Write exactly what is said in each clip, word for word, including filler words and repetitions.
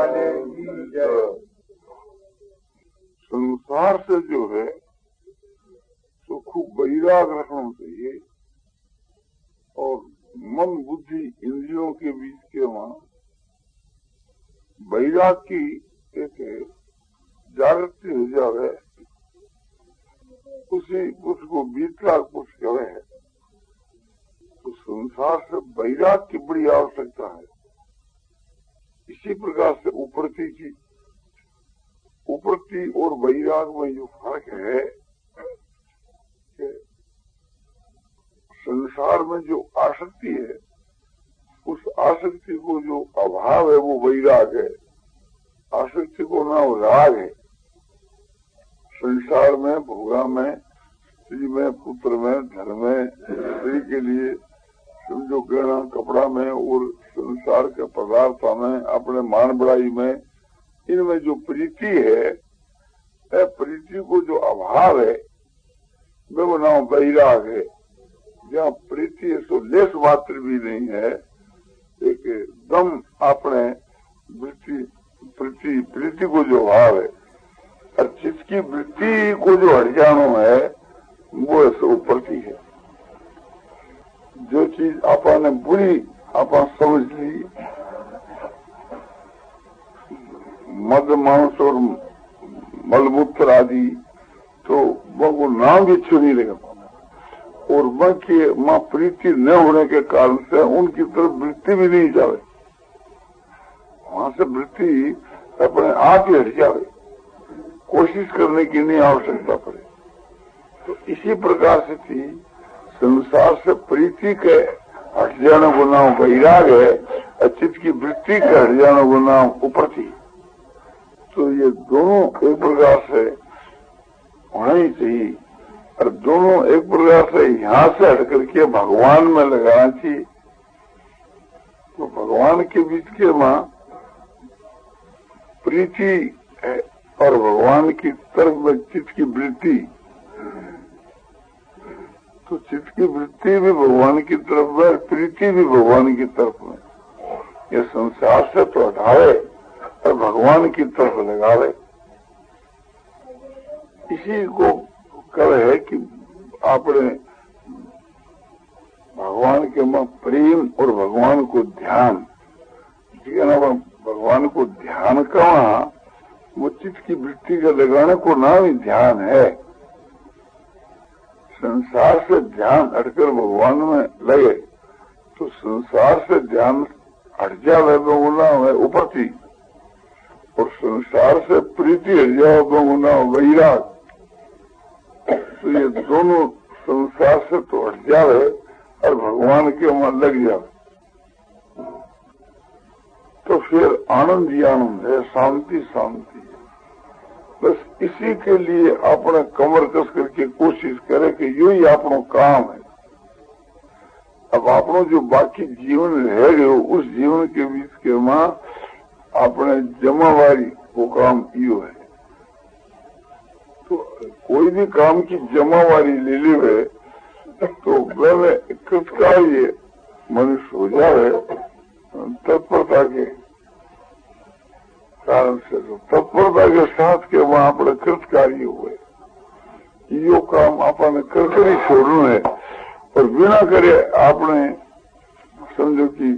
वाले की जय। संसार से जो है तो खूब वैराग रखना चाहिए और मन बुद्धि इंद्रियों के बीच के वहां वैराग की एक जागृति हो जावे, उसी उसको वीतराग पुरुष कहे है। तो संसार से वैराग की बड़ी आवश्यकता है। इसी प्रकार से उपरति की उपरति और वैराग में जो फर्क है कि संसार में जो आसक्ति है उस आसक्ति को जो अभाव है वो वैराग है, आसक्ति को नाम राग है। संसार में, भोगा में, स्त्री में, पुत्र में, धन में, स्त्री के लिए समझो गहना कपड़ा में और संसार के पदार्थों में, अपने मान बढ़ाई में, इनमें जो प्रीति है, प्रीति को जो अभाव है वो नाम वैराग है। जहाँ प्रीति है तो लेस मात्र भी नहीं है, एक दम अपने वृत्ति प्रीति प्रीति को जो भाव है और जिसकी वृत्ति को जो हट जानो है वो ऐसे उपरती है। जो चीज आपने बुरी आप समझ ली, मद मांस और मलमूत्र आदि, तो वो नाम भी अच्छे नहीं लगा और वह की माँ प्रीति न होने के कारण से उनकी तरफ वृत्ति भी नहीं जावे, वहां से वृत्ति अपने आप ही हट जावे, कोशिश करने की नहीं आवश्यकता पड़े। तो इसी प्रकार से थी संसार से प्रीति के हट जाने को नाम वैराग है, चित्त की वृत्ति के हट जाने को नाम उपरति। तो ये दोनों एक प्रकार से होना ही चाहिए और दोनों एक प्रकार से यहाँ से हट करके भगवान में लगाना चाहिए। तो भगवान के बीच के मां प्रीति है और भगवान की तरफ में चित्त की वृत्ति, तो चित्त की वृत्ति भी भगवान की तरफ में, प्रीति भी भगवान की तरफ में। ये संसार से तो हटावे और भगवान की तरफ लगावे। इसी को कह है कि आपने भगवान के में प्रेम और भगवान को ध्यान, ठीक है ना, भगवान को ध्यान का वो चित्त की वृत्ति का लगाने को नाम ही ध्यान है। संसार से ध्यान हटकर भगवान में लगे तो संसार से ध्यान हट जावे वो नाम है उपरति और संसार से प्रीति हट जाए वो नाम वैराग। तो ये दोनों संसार से तो हट जावे और भगवान के वहां लग जावे तो फिर आनंद ही आनंद है, शांति शांति है। बस इसी के लिए अपने कमर कस करके कोशिश करे कि यू ही अपनो काम है। अब अपनो जो बाकी जीवन रह गयो उस जीवन के बीच के मां अपने जमावारी वो काम यो है। तो कोई भी काम की जमावारी ले ली तो वह कृतकार्य मनुष्य हो जाए तत्परता के कारण से, तो तत्परता के साथ के वहां अपने कृतकार्य हुए। यो काम आपने करके ही छोड़ना है और बिना करे आपने समझो कि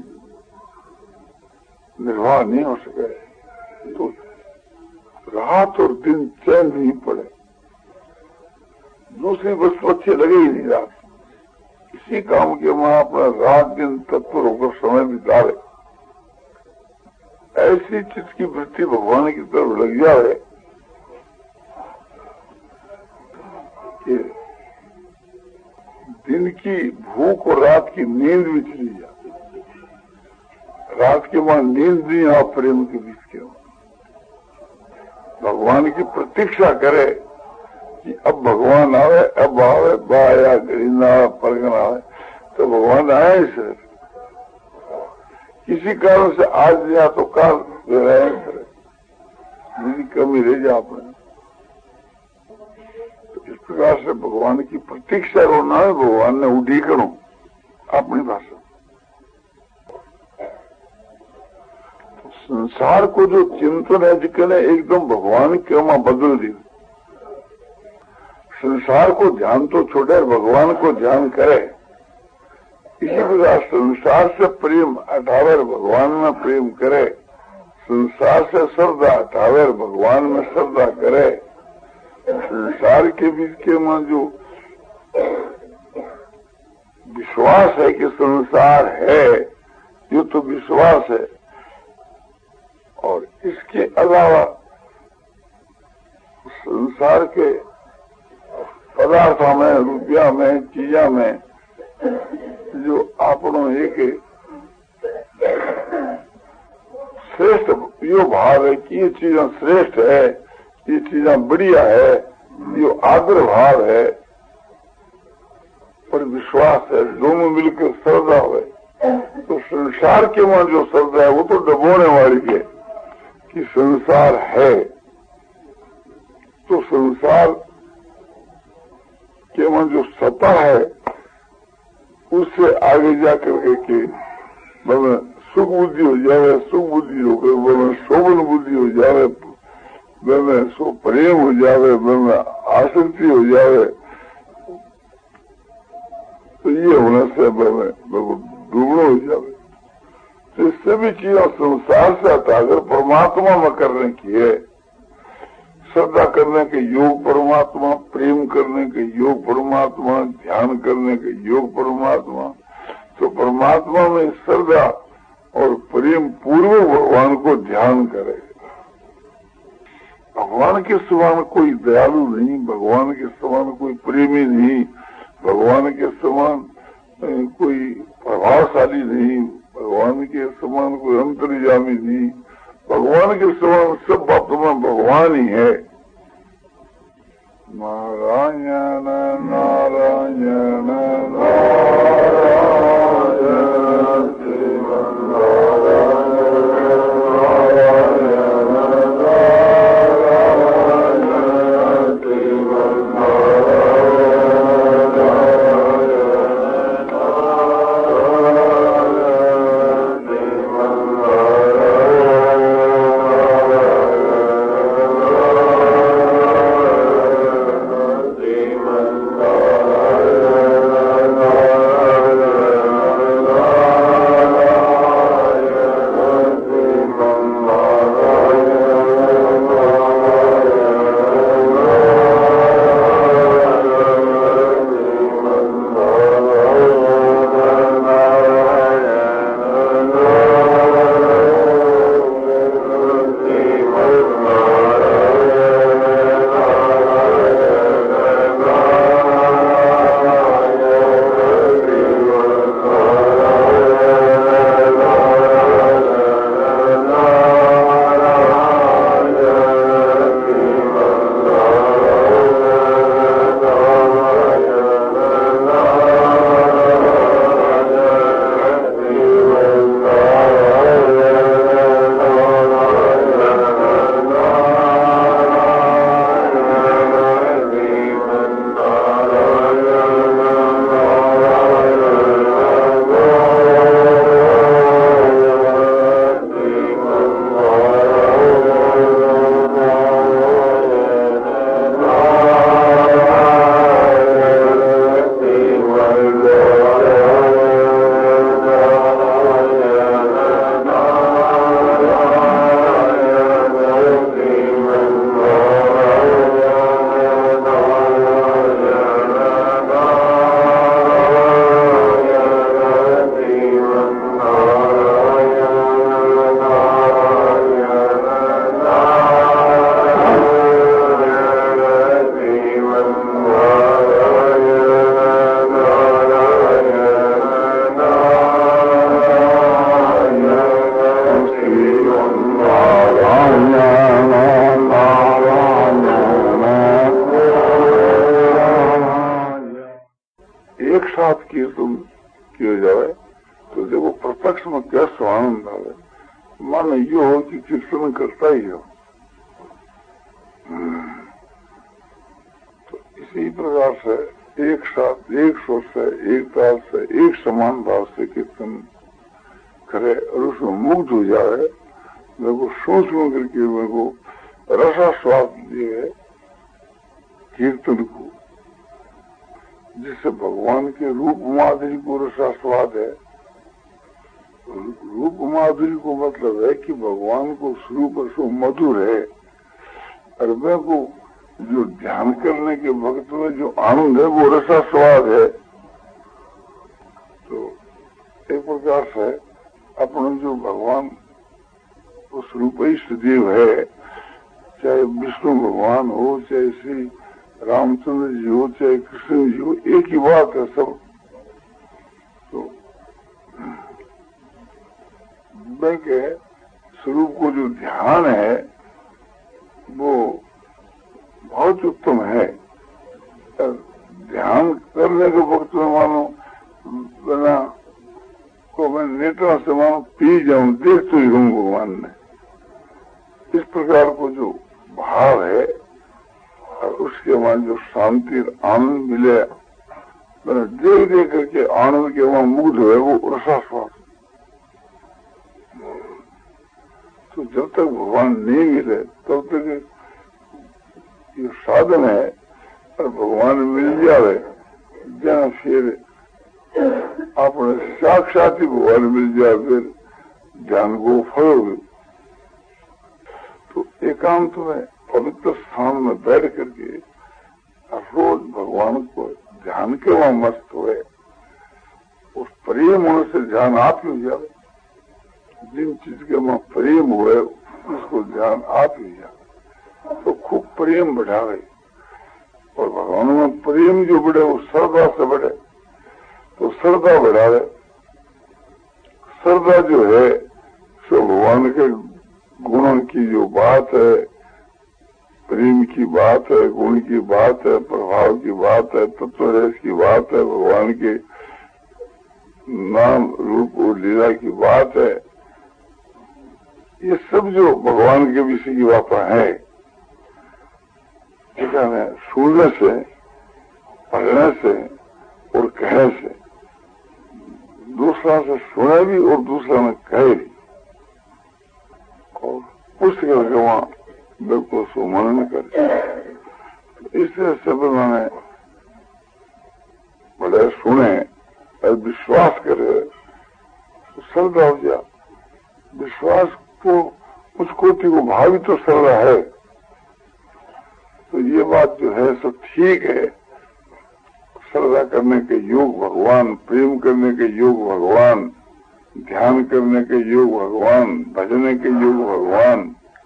निर्वाह नहीं हो सके तो रात और दिन चैन नहीं पड़े, दूसरी वस्तु अच्छी लगे ही नहीं रात। इसी काम के वहां अपना रात दिन तत्पर होकर समय बितावे। ऐसी चित्त की वृत्ति भगवान की तरफ लग जाए कि दिन की भूख और रात की नींद भी चली जाती। रात के वहां नींद नहीं आप प्रेम के बीच के भगवान की प्रतीक्षा करे कि अब भगवान आवे, अब आवे, बाया गरीना परगना आवे, तो भगवान आए सर किसी कारण से आज या तो काल करे, मेरी कमी रह जा अपने। तो इस प्रकार से भगवान की प्रतीक्षा रोना है, भगवान ने उड़ी करो अपनी भाषा। तो संसार को जो चिंतन है जिसने एकदम भगवान के में बदल दी। संसार को ध्यान तो छोड़े, भगवान को ध्यान करे। इसी प्रकार संसार से प्रेम हटावे, भगवान में प्रेम करे। संसार से श्रद्धा हटावे, भगवान में श्रद्धा करे। संसार के बीच के में जो विश्वास है कि संसार है, ये तो विश्वास है। और इसके अलावा संसार के पदार्थों में, रुपया में, चीजा में जो आपनो एक श्रेष्ठ यो भाव है कि ये चीजें श्रेष्ठ है, ये चीजें बढ़िया है, यो आदर भाव है पर विश्वास है, दोनों मिलकर श्रद्धा है। तो संसार के वहां जो श्रद्धा है वो तो डबोने वाली है कि संसार है। तो संसार के वहां जो सत्ता है उससे आगे जाकर के, के बने सुख बुद्धि हो जावे, सुख बुद्धि हो गए, बने शोभन बुद्धि हो जावे, बने सो प्रेम हो जावे, बने आसक्ति हो जावे। तो ये होने से बने डूबना हो जावे। तो इससे भी चीजें संसार से हटाकर परमात्मा में करने की है। श्रद्धा करने के योग परमात्मा, प्रेम करने के योग परमात्मा, ध्यान करने के योग परमात्मा। तो परमात्मा में श्रद्धा और प्रेम पूर्व भगवान को ध्यान करे। भगवान के समान कोई दयालु नहीं, भगवान के समान कोई प्रेमी नहीं, भगवान के समान कोई प्रभावशाली नहीं, भगवान के समान कोई अंतर्यामी नहीं। भगवान के समान सब बातों में भगवान ही है। नारायण नारायण नारायण करता ही हो। तो इसी प्रकार से एक साथ, एक सोच से, एक ताल से, एक समान भाव से कीर्तन करे और उसमें मुग्ध हो जाए मेरे को सुन सुन करके मेरे को रसास्वाद दिए कीर्तन को, जिससे भगवान के रूप माधुरी को रसास्वाद है। रूप माधुरी को मतलब है कि भगवान को स्वरूप सो मधुर है, और मैं को जो ध्यान करने के वक्त में जो आनंद है वो रसास्वाद है। तो एक प्रकार से अपना जो भगवान उस रूप इष्ट देव है, चाहे विष्णु भगवान हो, चाहे श्री रामचंद्र जी हो, चाहे कृष्ण जी हो, एक ही बात है सब। तो मैं के स्वरूप को जो ध्यान है वो बहुत उत्तम है। ध्यान करने के वक्त में मानो बिना को मैं नेत्रों से मानो पी जाऊं, देख तो ही हूं भगवान ने, इस प्रकार को जो भाव है और उसके बाद जो शांति आनंद मिले, मैंने देख देख करके आनंद के वहां मुग्ध हुए, वो रसास्वाद। तो जब तक भगवान नहीं मिले तब तक ये साधन है, और भगवान मिल जाए जहाँ फिर अपने साक्षात ही भगवान मिल जाए, फिर ध्यान को फलोगे। तो एकांत में पवित्र स्थान में बैठ करके रोज भगवान को ध्यान के वहां मस्त हुए, उस प्रेम होने से ध्यान आप ही हो जाए। जिन चीज के वहां प्रेम हुए उसको ध्यान आप ही जाए, तो खूब प्रेम बढ़ावे, और भगवान में प्रेम जो बढ़े वो श्रद्धा से बढ़े, तो श्रद्धा बढ़ावे। श्रद्धा जो है सो भगवान के गुणों की जो बात है, प्रेम की बात है, गुण की बात है, प्रभाव की बात है, तत्वरस की बात है, भगवान के नाम रूप और लीला की बात है। ये सब जो भगवान के विषय की बातें है, ठीक है, सुनने से, पढ़ने से और कहने से, दूसरा से सुने भी और दूसरा में कहे भी, और पुस्तक करके वहां बिल्कुल सुमन करे। इस तरह से मैंने बड़े सुने और विश्वास करे तो श्रद्धा हो जाए। विश्वास को उस कोटि को भावी तो श्रद्धा है। तो ये बात जो है सब ठीक है, श्रद्धा करने के योग भगवान, प्रेम करने के योग भगवान, ध्यान करने के योग भगवान, भजने के योग भगवान।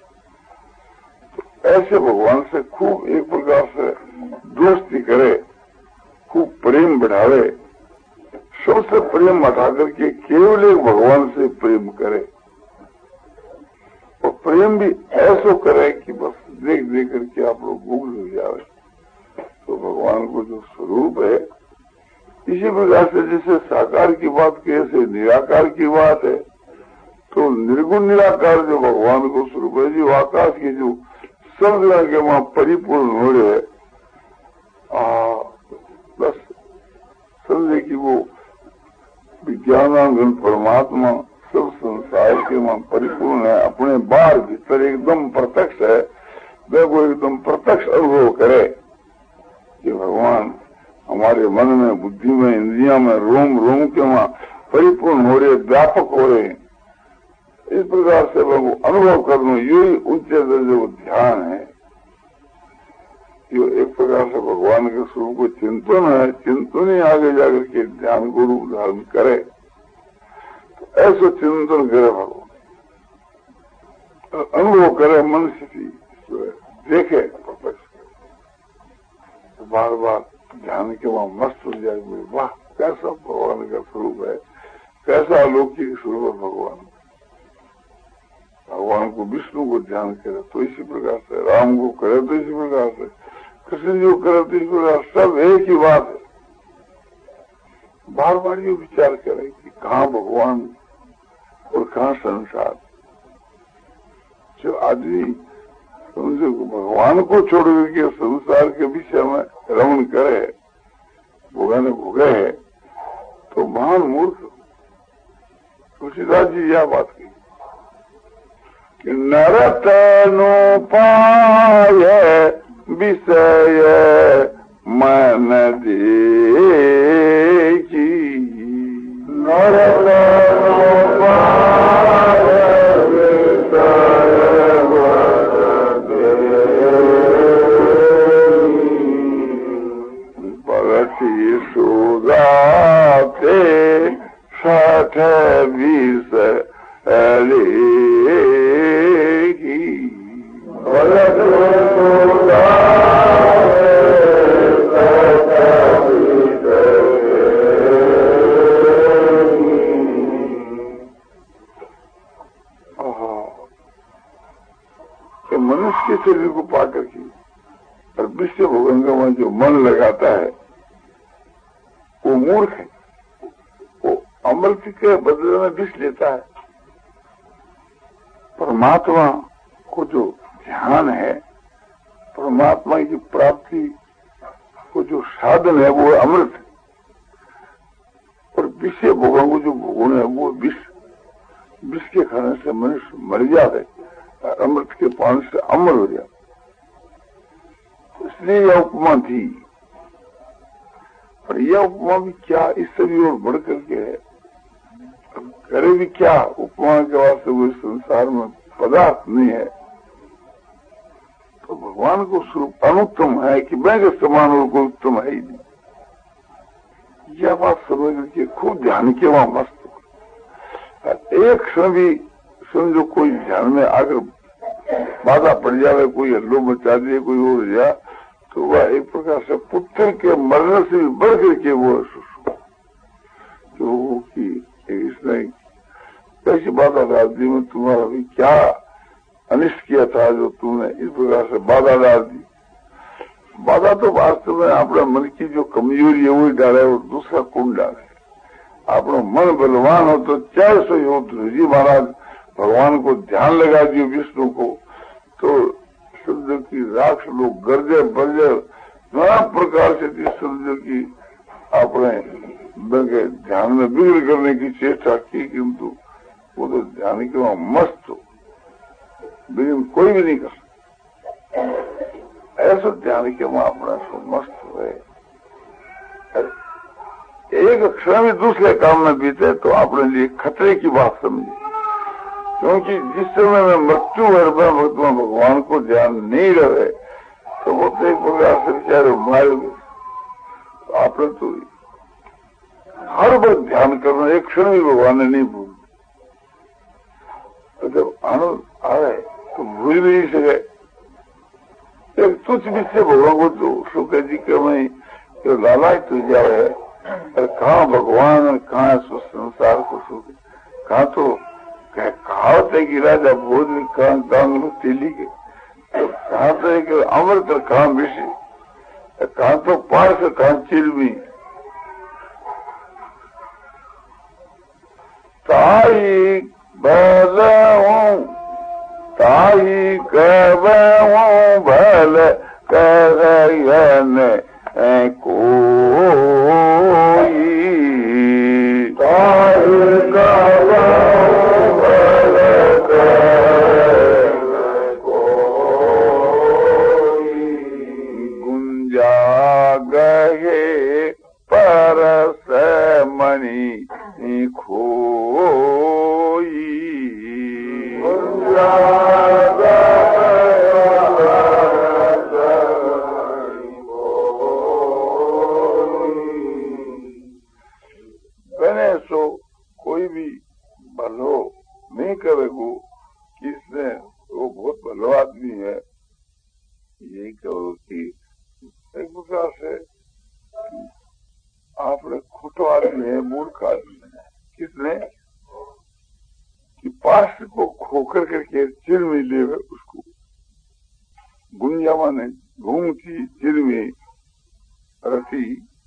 तो ऐसे भगवान से खूब एक प्रकार से दोस्ती करे, खूब प्रेम बढ़ावे, सबसे प्रेम हटा करके केवल एक भगवान से प्रेम करे, और प्रेम भी ऐसा करे कि बस देख देख करके आप लोग मुग्ध हो जाए। तो भगवान को जो स्वरूप है, इसी प्रकार से जैसे साकार की बात कैसे निराकार की बात है, तो निर्गुण निराकार जो भगवान को स्वरूप है, जो आकाश की जो सब जगह के वहां परिपूर्ण हो रहे है, बस समझे कि वो विज्ञानांगन परमात्मा सब संसार के वहां परिपूर्ण है, अपने बाहर भीतर एकदम प्रत्यक्ष है। वे वो एकदम प्रत्यक्ष अनुभव करे कि भगवान हमारे मन में, बुद्धि में, इंद्रिया में, रोम रोम के वहां परिपूर्ण हो रहे, व्यापक हो रहे। इस प्रकार से वो अनुभव करना, यही ऊंचे दर्जे वो ध्यान है। जो एक प्रकार से भगवान के स्वरूप को चिंतन है, चिंतन ही आगे जाकर के ध्यान को रूप धारण करे। तो ऐसा चिंतन करे भगवान, अनुभव करे, मन से देखे, तो बार बार ध्यान के वहां मस्त हो जाए। वाह, कैसा भगवान का स्वरूप है, कैसा अलौकिक स्वरूप है भगवान। भगवान को, विष्णु को ध्यान करे तो इसी प्रकार से, राम को करे तो इसी प्रकार से, कृष्ण जी को करे तो इसी प्रकार, सब एक ही बात है। बार बार ये विचार करे कि कहाँ भगवान और कहाँ संसार। जो आदमी समझो भगवान को छोड़ करके संसार के विषय में रमण करे, भोगाने भोगे है, तो महान मूर्ख। तुलसीदास जी यह बात कही, नरतनु पाय विषय मन देखी। नरतनु पाय विषय मन देखी। भगति सुगाते साठ बीस लेगी। भगति मनुष्य के शरीर को पाकर के और विश्व भोगंगा में जो मन लगाता है वो मूर्ख है, वो अमृत के बदले में विष लेता है। परमात्मा को जो ध्यान है, परमात्मा की प्राप्ति को जो साधन है वो अमृत है, और विषय भोगों को जो भोगन है वो विष। विष के खाने से मनुष्य मर जाता है, अमृत के पान से अमर हो जाता। इसलिए यह उपमा थी, और यह उपमा भी क्या इससे भी और बढ़ करके है। करे भी क्या, उपमा के वास्ते वो संसार में पदार्थ नहीं है। तो भगवान को स्वरूप अनुत्तम है कि मैं के समान और कोई उत्तम है ही नहीं। यह बात समझ करके खूब ध्यान के वहां मस्त। एक क्षण भी समझो कोई ध्यान में आकर बाधा पड़ जाए, कोई हल्लो मचा दिए, कोई हो जाए, तो वह एक प्रकार से पुत्र के मरने से भी बढ़ करके वो जो कि इसने कैसी बाधा डाल दी, में तुम्हारा भी क्या अनिष्ट किया था जो तुमने इस प्रकार से बाधा डाल दी। बाधा तो वास्तव में अपने मन की जो कमजोरी है वही डाले और दूसरा कौन डाले। अपना मन बलवान हो तो चाहे सो हो। ध्रुव महाराज भगवान को ध्यान लगा दियो, विष्णु को, तो शुद्ध की राक्ष लोग गर्जे बर्जे नाना प्रकार से शुद्ध की अपने ध्यान में बिगड़ करने की चेष्टा की, किंतु वो तो ध्यान के वहां मस्त हो, लेकिन कोई भी नहीं कर सकता। ऐसा ध्यान के वहां अपना सो मस्त हुए, एक क्षण भी दूसरे काम में बीते तो अपने लिए खतरे की बात समझे। क्योंकि जिस समय में मृत्यु है भगवान को ध्यान नहीं रहे तो वो तो एक प्रकार से बेचारे मारे गए। तो आपने तो हर वक्त ध्यान करना, एक क्षण भी भगवान ने नहीं भूल। तो जब आनंद आए तो भूल भी नहीं सके। एक तुच्छ विषय भगवान को तो शुक्र जी के में लालायत तो जाए, कहाँ भगवान कहाँ संसार को सुख, कहाँ तो कहावत है कि राजा भोज कहाँ कांग तेली के, तो कहाँ तो एक अमृत कहाँ विषय, कहाँ तो पास कहाँ चिलमी। ताई बलऊं ताई कहूं भल कहन कोई, ताई कहूं भल कहन कोई, गुंजा गए परस मणि खोई, गुंजा सो कोई भी भलो नहीं करेगो कि इसने वो बहुत भलो आदमी है, यही कहो कि एक प्रकार से आपने खोटो आदमी है, मूर्ख आदमी है। किसने कि पास को खोकर करके चिर में ले उसको गुंजा माने घूमती चिर में रसी।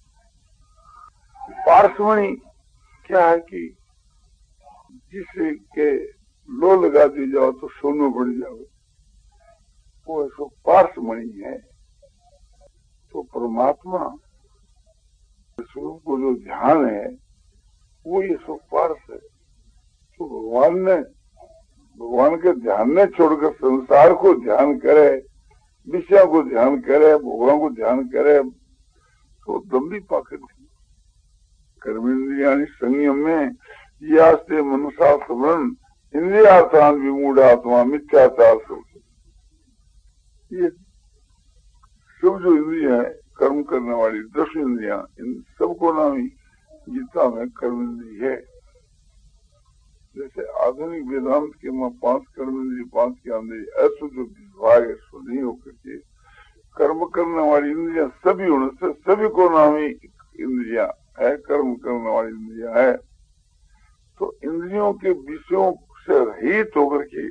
पार्श्वनी क्या है कि जिसे के लो लगा दी जाओ तो सोनो बढ़ जाओ, वो ऐसा पार्श्वमणि है। तो परमात्मा स्वरूप को जो ध्यान है वो ये सो पार्श है। तो भगवान ने भगवान के ध्यान ने छोड़कर संसार को ध्यान करे, विषयों को ध्यान करे, भोगों को ध्यान करे तो दम्भी पाखंड थी। कर्मेंद्रियाणि संयम में यास्ते मनुष्य स्मरण इंद्रियार्थान विमूढ़ आत्मा मिथ्याचार सब। ये सब जो इंद्रिया है कर्म करने वाली दस इंद्रिया, इन सबको नाम ही गीता में कर्म इंद्रिय है। जैसे आधुनिक वेदांत के में पांच कर्म इंद्रिय, पांच ज्ञानेंद्रिय, ऐसा जो विभाग है सो नहीं होकर के कर्म करने वाली इंद्रिया सभी होने से सभी को नाम ही इंद्रिया है, कर्म करने वाली इंद्रिया है। तो इंद्रियों के विषयों से रहित होकर के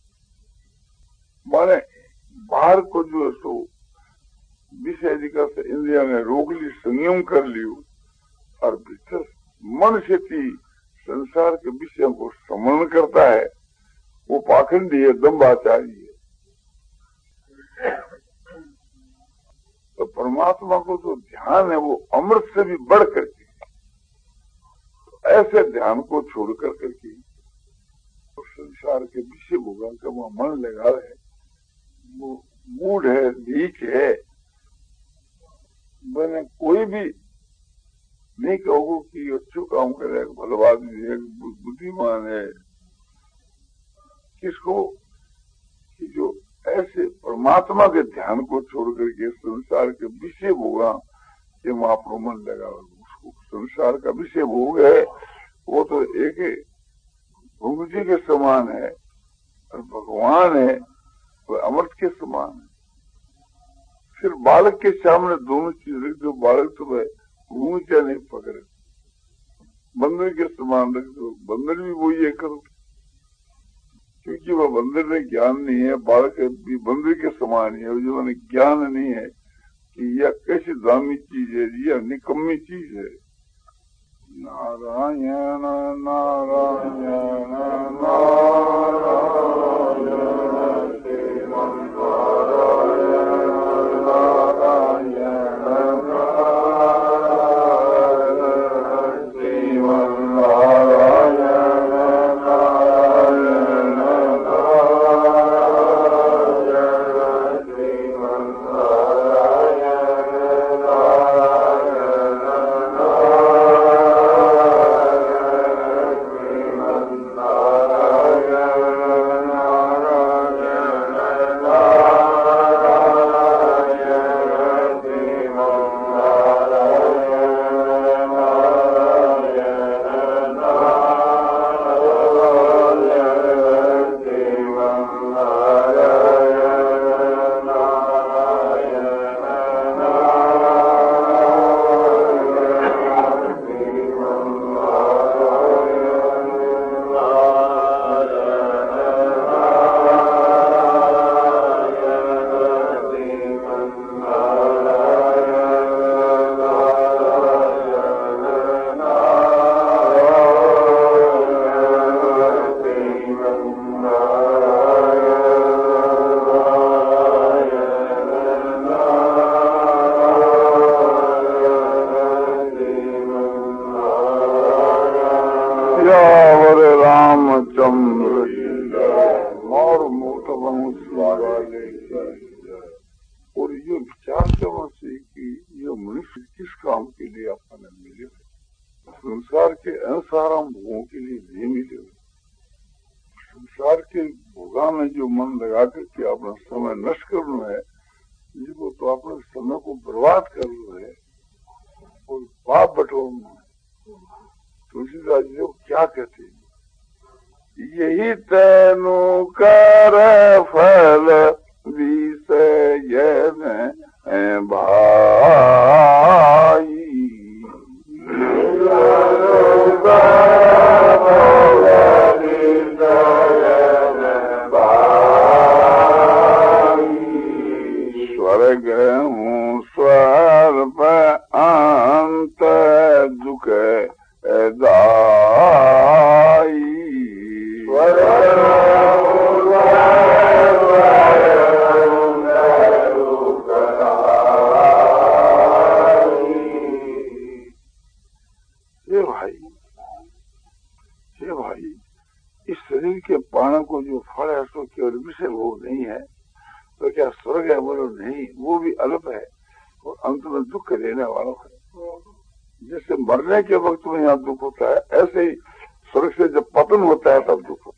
माने बाहर को जो है सो विषय अधिकार से इंद्रिया ने रोक ली, संयम कर लियो, और भीतर मन से थी संसार के विषयों को स्मरण करता है, वो पाखंडी है, दम्भाचारी है। तो परमात्मा को जो ध्यान है वो अमृत से भी बढ़ करके, तो ऐसे ध्यान को छोड़ कर करके तो संसार के विषय भोगों का वो मन लगा रहे, वो मूड है, लीक है। मैंने कोई भी नहीं कहो कि अच्छू काम करे, भला आदमी है, बुद्धिमान है, किसको कि जो ऐसे परमात्मा के ध्यान को छोड़ करके संसार के विषय भोगा के महाप्रभु मन लगा, उसको संसार का विषय भोग है वो तो एक भूमि जी के समान है, और भगवान है वो अमृत के समान है। फिर बालक के सामने दोनों चीज रख दो, बालक तो वह भूमि क्या नहीं पकड़े, बंदर के समान रख दो, बंदर भी वही है करो, क्योंकि वह बंदर में ज्ञान नहीं है, बालक भी बंदर के समान है, जो मैंने ज्ञान नहीं है कि यह कैसी दामी चीज है, यह निकम्मी चीज है। नारायण नारायण नारायण बीज के पान को जो फल है सो केवल विषय भोग नहीं है, तो क्या स्वर्ग है? बोलो नहीं, वो भी अल्प है और अंत में दुख देने वाला है। जैसे मरने के वक्त में यहाँ दुख होता है, ऐसे ही स्वर्ग से जब पतन होता है तब दुख